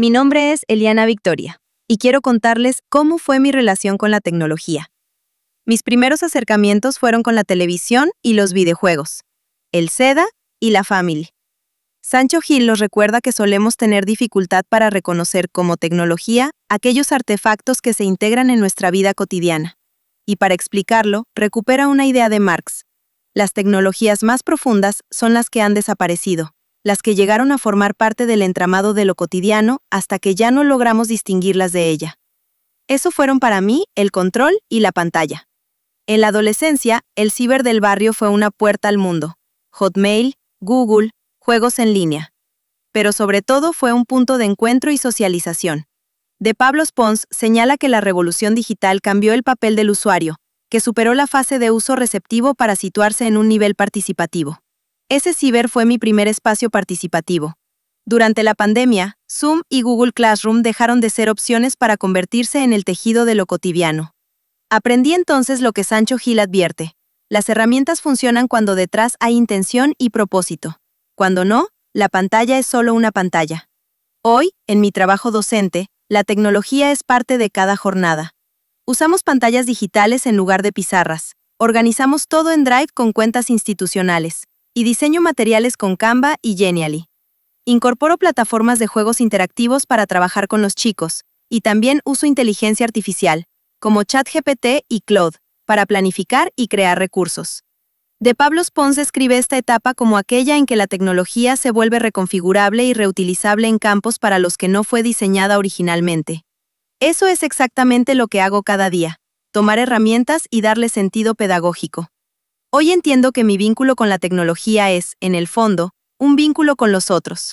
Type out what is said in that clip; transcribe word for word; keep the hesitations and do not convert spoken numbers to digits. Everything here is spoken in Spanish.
Mi nombre es Eliana Victoria y quiero contarles cómo fue mi relación con la tecnología. Mis primeros acercamientos fueron con la televisión y los videojuegos, el SEDA y la Family. Sancho Gil nos recuerda que solemos tener dificultad para reconocer como tecnología aquellos artefactos que se integran en nuestra vida cotidiana. Y para explicarlo, recupera una idea de Marx. Las tecnologías más profundas son las que han desaparecido, las que llegaron a formar parte del entramado de lo cotidiano hasta que ya no logramos distinguirlas de ella. Eso fueron para mí el control y la pantalla. En la adolescencia, el ciber del barrio fue una puerta al mundo. Hotmail, Google, juegos en línea. Pero sobre todo fue un punto de encuentro y socialización. De Pablos Pons señala que la revolución digital cambió el papel del usuario, que superó la fase de uso receptivo para situarse en un nivel participativo. Ese ciber fue mi primer espacio participativo. Durante la pandemia, Zoom y Google Classroom dejaron de ser opciones para convertirse en el tejido de lo cotidiano. Aprendí entonces lo que Sancho Gil advierte. Las herramientas funcionan cuando detrás hay intención y propósito. Cuando no, la pantalla es solo una pantalla. Hoy, en mi trabajo docente, la tecnología es parte de cada jornada. Usamos pantallas digitales en lugar de pizarras. Organizamos todo en Drive con cuentas institucionales. Y diseño materiales con Canva y Genially. Incorporo plataformas de juegos interactivos para trabajar con los chicos, y también uso inteligencia artificial, como ChatGPT y Claude, para planificar y crear recursos. De Pablos Pons escribe esta etapa como aquella en que la tecnología se vuelve reconfigurable y reutilizable en campos para los que no fue diseñada originalmente. Eso es exactamente lo que hago cada día, tomar herramientas y darle sentido pedagógico. Hoy entiendo que mi vínculo con la tecnología es, en el fondo, un vínculo con los otros.